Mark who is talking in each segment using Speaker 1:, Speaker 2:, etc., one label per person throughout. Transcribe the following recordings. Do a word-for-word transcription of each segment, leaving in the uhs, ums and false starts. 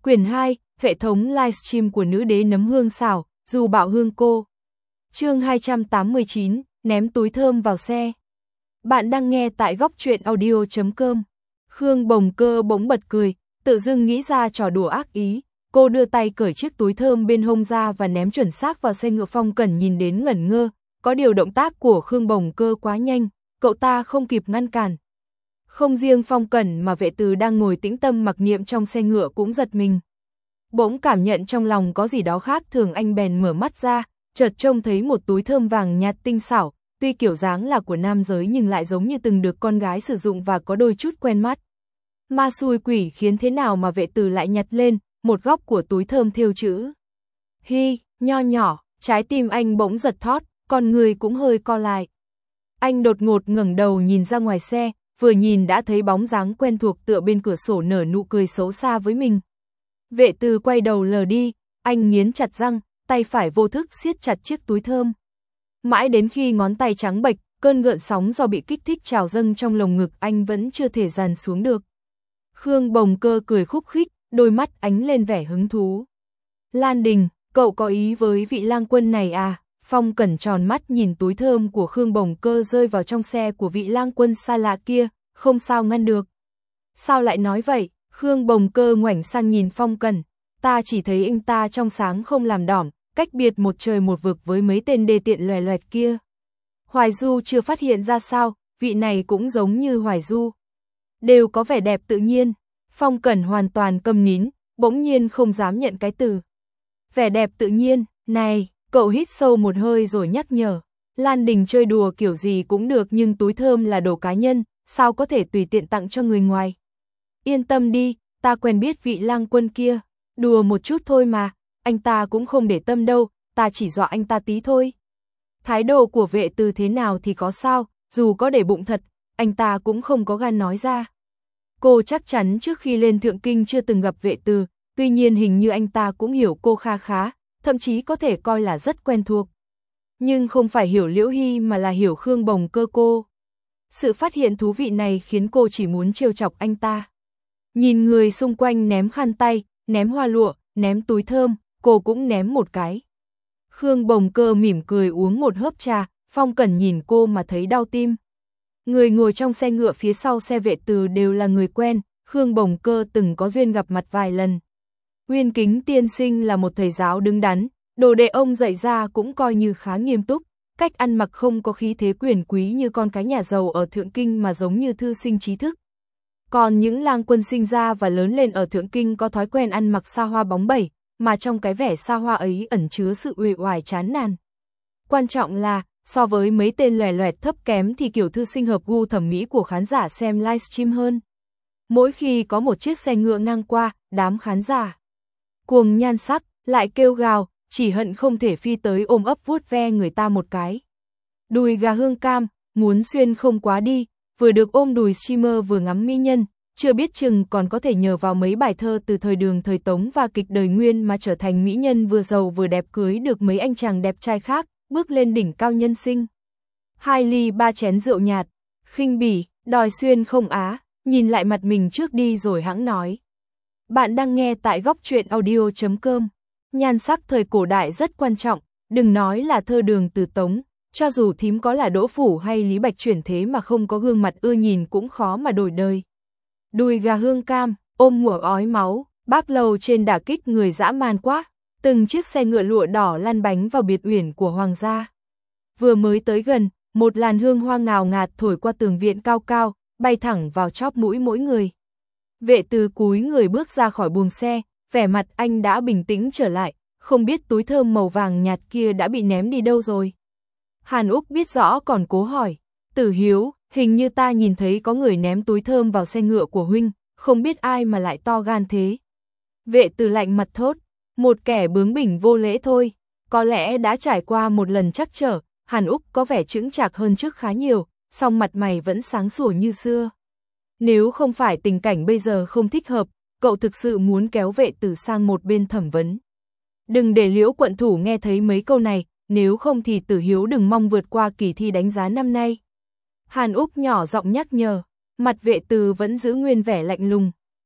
Speaker 1: Quyển hai, hệ thống livestream của nữ đế nấm hương xảo, dù bạo hương cô. Chương hai trăm tám mươi chín, ném túi thơm vào xe. Bạn đang nghe tại góc truyện audio chấm com. Khương Bồng Cơ bỗng bật cười, tự dưng nghĩ ra trò đùa ác ý. Cô đưa tay cởi chiếc túi thơm bên hông ra và ném chuẩn xác vào xe ngựa. Phong Cẩn nhìn đến ngẩn ngơ, có điều động tác của Khương Bồng Cơ quá nhanh, cậu ta không kịp ngăn cản. Không riêng Phong Cẩn mà Vệ Từ đang ngồi tĩnh tâm mặc niệm trong xe ngựa cũng giật mình. Bỗng cảm nhận trong lòng có gì đó khác thường, anh bèn mở mắt ra, chợt trông thấy một túi thơm vàng nhạt tinh xảo, tuy kiểu dáng là của nam giới nhưng lại giống như từng được con gái sử dụng và có đôi chút quen mắt. Ma xui quỷ khiến thế nào mà Vệ Từ lại nhặt lên, một góc của túi thơm thêu chữ Hi, nho nhỏ, trái tim anh bỗng giật thót, con người cũng hơi co lại. Anh đột ngột ngẩng đầu nhìn ra ngoài xe, vừa nhìn đã thấy bóng dáng quen thuộc tựa bên cửa sổ nở nụ cười xấu xa với mình. Vệ Từ quay đầu lờ đi, anh nghiến chặt răng, tay phải vô thức siết chặt chiếc túi thơm. Mãi đến khi ngón tay trắng bệch, cơn gợn sóng do bị kích thích trào dâng trong lồng ngực anh vẫn chưa thể dàn xuống được. Khương Bồng Cơ cười khúc khích, đôi mắt ánh lên vẻ hứng thú. Lan Đình, cậu có ý với vị lang quân này à? Phong Cẩn tròn mắt nhìn túi thơm của Khương Bồng Cơ rơi vào trong xe của vị lang quân xa lạ kia, không sao ngăn được. Sao lại nói vậy? Khương Bồng Cơ ngoảnh sang nhìn Phong Cẩn, ta chỉ thấy anh ta trong sáng không làm đỏm, cách biệt một trời một vực với mấy tên đê tiện loè loẹt kia. Hoài Du chưa phát hiện ra sao, vị này cũng giống như Hoài Du. Đều có vẻ đẹp tự nhiên. Phong Cẩn hoàn toàn câm nín, bỗng nhiên không dám nhận cái từ vẻ đẹp tự nhiên. Này, cậu hít sâu một hơi rồi nhắc nhở. Lan Đình chơi đùa kiểu gì cũng được nhưng túi thơm là đồ cá nhân, sao có thể tùy tiện tặng cho người ngoài. Yên tâm đi, ta quen biết vị lang quân kia. Đùa một chút thôi mà, anh ta cũng không để tâm đâu, ta chỉ dọa anh ta tí thôi. Thái độ của Vệ Từ thế nào thì có sao, dù có để bụng thật, anh ta cũng không có gan nói ra. Cô chắc chắn trước khi lên Thượng Kinh chưa từng gặp Vệ Từ, tuy nhiên hình như anh ta cũng hiểu cô kha khá, thậm chí có thể coi là rất quen thuộc. Nhưng không phải hiểu Liễu Hy mà là hiểu Khương Bồng Cơ cô. Sự phát hiện thú vị này khiến cô chỉ muốn trêu chọc anh ta. Nhìn người xung quanh ném khăn tay, ném hoa lụa, ném túi thơm, cô cũng ném một cái. Khương Bồng Cơ mỉm cười uống một hớp trà, Phong Cẩn nhìn cô mà thấy đau tim. Người ngồi trong xe ngựa phía sau xe Vệ Từ đều là người quen, Khương Bồng Cơ từng có duyên gặp mặt vài lần. Uyên Kính tiên sinh là một thầy giáo đứng đắn, đồ đệ ông dạy ra cũng coi như khá nghiêm túc, cách ăn mặc không có khí thế quyền quý như con cái nhà giàu ở Thượng Kinh mà giống như thư sinh trí thức. Còn những lang quân sinh ra và lớn lên ở Thượng Kinh có thói quen ăn mặc xa hoa bóng bẩy, mà trong cái vẻ xa hoa ấy ẩn chứa sự uể oải chán nản. Quan trọng là, so với mấy tên loè loẹt thấp kém thì kiểu thư sinh hợp gu thẩm mỹ của khán giả xem livestream hơn. Mỗi khi có một chiếc xe ngựa ngang qua, đám khán giả cuồng nhan sắc, lại kêu gào, chỉ hận không thể phi tới ôm ấp vuốt ve người ta một cái. Đùi gà hương cam, muốn xuyên không quá đi, vừa được ôm đùi streamer vừa ngắm mỹ nhân, chưa biết chừng còn có thể nhờ vào mấy bài thơ từ thời Đường thời Tống và kịch đời Nguyên mà trở thành mỹ nhân vừa giàu vừa đẹp, cưới được mấy anh chàng đẹp trai khác, bước lên đỉnh cao nhân sinh. Hai ly ba chén rượu nhạt, khinh bỉ, đòi xuyên không á, nhìn lại mặt mình trước đi rồi hãng nói. Bạn đang nghe tại góc truyện audio chấm com. Nhan sắc thời cổ đại rất quan trọng, đừng nói là thơ Đường từ Tống, cho dù thím có là Đỗ Phủ hay Lý Bạch chuyển thế mà không có gương mặt ưa nhìn cũng khó mà đổi đời. Đùi gà hương cam, ôm ngủa ói máu, bác lầu trên đả kích người dã man quá, từng chiếc xe ngựa lụa đỏ lăn bánh vào biệt uyển của hoàng gia. Vừa mới tới gần, một làn hương hoa ngào ngạt thổi qua tường viện cao cao, bay thẳng vào chóp mũi mỗi người. Vệ Từ cúi người bước ra khỏi buồng xe, vẻ mặt anh đã bình tĩnh trở lại, không biết túi thơm màu vàng nhạt kia đã bị ném đi đâu rồi. Hàn Úc biết rõ còn cố hỏi, Tử Hiếu, hình như ta nhìn thấy có người ném túi thơm vào xe ngựa của huynh, không biết ai mà lại to gan thế. Vệ Từ lạnh mặt thốt, một kẻ bướng bỉnh vô lễ thôi, có lẽ đã trải qua một lần trắc trở. Hàn Úc có vẻ chững chạc hơn trước khá nhiều, song mặt mày vẫn sáng sủa như xưa. Nếu không phải tình cảnh bây giờ không thích hợp, cậu thực sự muốn kéo Vệ Từ sang một bên thẩm vấn. Đừng để Liễu quận thủ nghe thấy mấy câu này, nếu không thì Tử Hiếu đừng mong vượt qua kỳ thi đánh giá năm nay. Hàn Úc nhỏ giọng nhắc nhở, mặt Vệ Từ vẫn giữ nguyên vẻ lạnh lùng.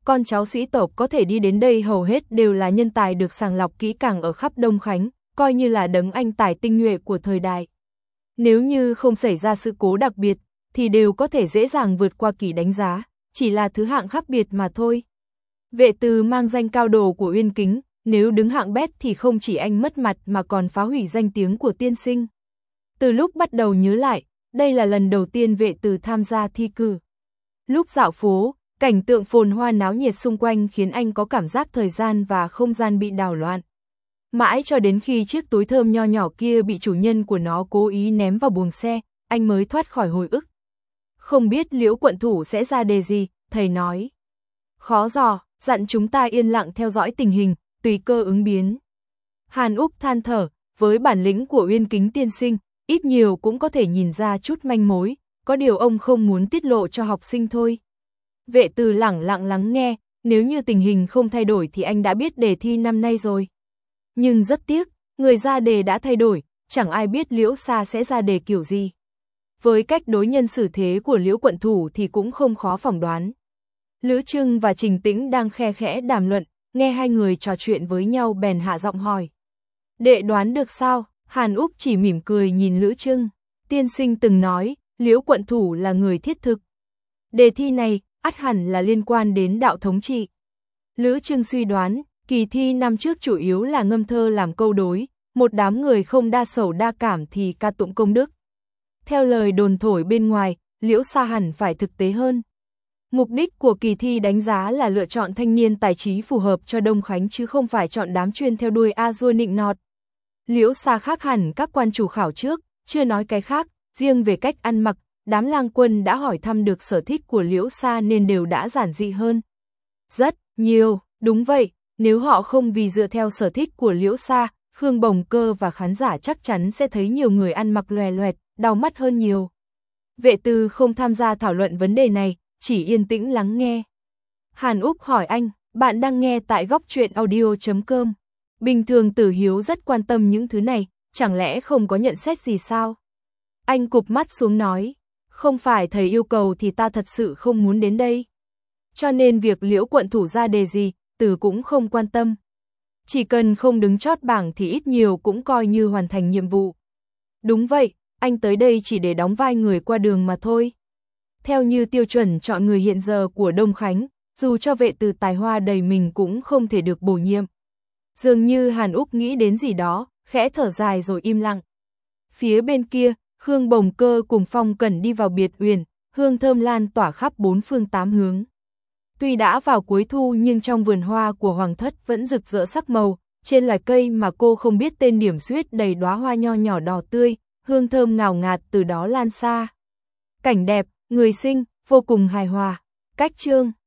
Speaker 1: Con cháu sĩ tộc có thể đi đến đây hầu hết đều là nhân tài được sàng lọc kỹ càng ở khắp Đông Khánh, coi như là đấng anh tài tinh nhuệ của thời đại. Nếu như không xảy ra sự cố đặc biệt, thì đều có thể dễ dàng vượt qua kỳ đánh giá, chỉ là thứ hạng khác biệt mà thôi. Vệ Từ mang danh cao đồ của Uyên Kính, nếu đứng hạng bét thì không chỉ anh mất mặt mà còn phá hủy danh tiếng của tiên sinh. Từ lúc bắt đầu nhớ lại, đây là lần đầu tiên Vệ Từ tham gia thi cử. Lúc dạo phố, cảnh tượng phồn hoa náo nhiệt xung quanh khiến anh có cảm giác thời gian và không gian bị đảo loạn. Mãi cho đến khi chiếc túi thơm nho nhỏ kia bị chủ nhân của nó cố ý ném vào buồng xe, anh mới thoát khỏi hồi ức. Không biết Liễu quận thủ sẽ ra đề gì, thầy nói. Khó dò, dặn chúng ta yên lặng theo dõi tình hình, tùy cơ ứng biến. Hàn Úc than thở, với bản lĩnh của Uyên Kính tiên sinh, ít nhiều cũng có thể nhìn ra chút manh mối, có điều ông không muốn tiết lộ cho học sinh thôi. Vệ Từ lẳng lặng lắng nghe, nếu như tình hình không thay đổi thì anh đã biết đề thi năm nay rồi. Nhưng rất tiếc, người ra đề đã thay đổi, chẳng ai biết Liễu Sa sẽ ra đề kiểu gì. Với cách đối nhân xử thế của Liễu quận thủ thì cũng không khó phỏng đoán. Lữ Trưng và Trình Tĩnh đang khe khẽ đàm luận, nghe hai người trò chuyện với nhau bèn hạ giọng hỏi. Đệ đoán được sao? Hàn Úc chỉ mỉm cười nhìn Lữ Trưng. Tiên sinh từng nói, Liễu quận thủ là người thiết thực. Đề thi này, ắt hẳn là liên quan đến đạo thống trị. Lữ Trưng suy đoán, kỳ thi năm trước chủ yếu là ngâm thơ làm câu đối, một đám người không đa sầu đa cảm thì ca tụng công đức. Theo lời đồn thổi bên ngoài, Liễu Sa hẳn phải thực tế hơn. Mục đích của kỳ thi đánh giá là lựa chọn thanh niên tài trí phù hợp cho Đông Khánh chứ không phải chọn đám chuyên theo đuôi a dua nịnh nọt. Liễu Sa khác hẳn các quan chủ khảo trước, chưa nói cái khác, riêng về cách ăn mặc, đám lang quân đã hỏi thăm được sở thích của Liễu Sa nên đều đã giản dị hơn. Rất nhiều, đúng vậy, nếu họ không vì dựa theo sở thích của Liễu Sa, Khương Bồng Cơ và khán giả chắc chắn sẽ thấy nhiều người ăn mặc loè loẹt, đau mắt hơn nhiều. Vệ Từ không tham gia thảo luận vấn đề này, chỉ yên tĩnh lắng nghe. Hàn Úc hỏi anh, bạn đang nghe tại góc truyện audio chấm com. Bình thường Tử Hiếu rất quan tâm những thứ này, chẳng lẽ không có nhận xét gì sao? Anh cụp mắt xuống nói, không phải thầy yêu cầu thì ta thật sự không muốn đến đây. Cho nên việc Liễu quận thủ ra đề gì, Tử cũng không quan tâm. Chỉ cần không đứng chót bảng thì ít nhiều cũng coi như hoàn thành nhiệm vụ. Đúng vậy, anh tới đây chỉ để đóng vai người qua đường mà thôi. Theo như tiêu chuẩn chọn người hiện giờ của Đông Khánh, dù cho Vệ Từ tài hoa đầy mình cũng không thể được bổ nhiệm. Dường như Hàn Úc nghĩ đến gì đó, khẽ thở dài rồi im lặng. Phía bên kia, Khương Bồng Cơ cùng Phong Cẩn đi vào biệt uyển, hương thơm lan tỏa khắp bốn phương tám hướng. Tuy đã vào cuối thu nhưng trong vườn hoa của Hoàng thất vẫn rực rỡ sắc màu, trên loài cây mà cô không biết tên điểm xuyết đầy đóa hoa nho nhỏ đỏ tươi, hương thơm ngào ngạt từ đó lan xa. Cảnh đẹp, người xinh, vô cùng hài hòa. Cách chương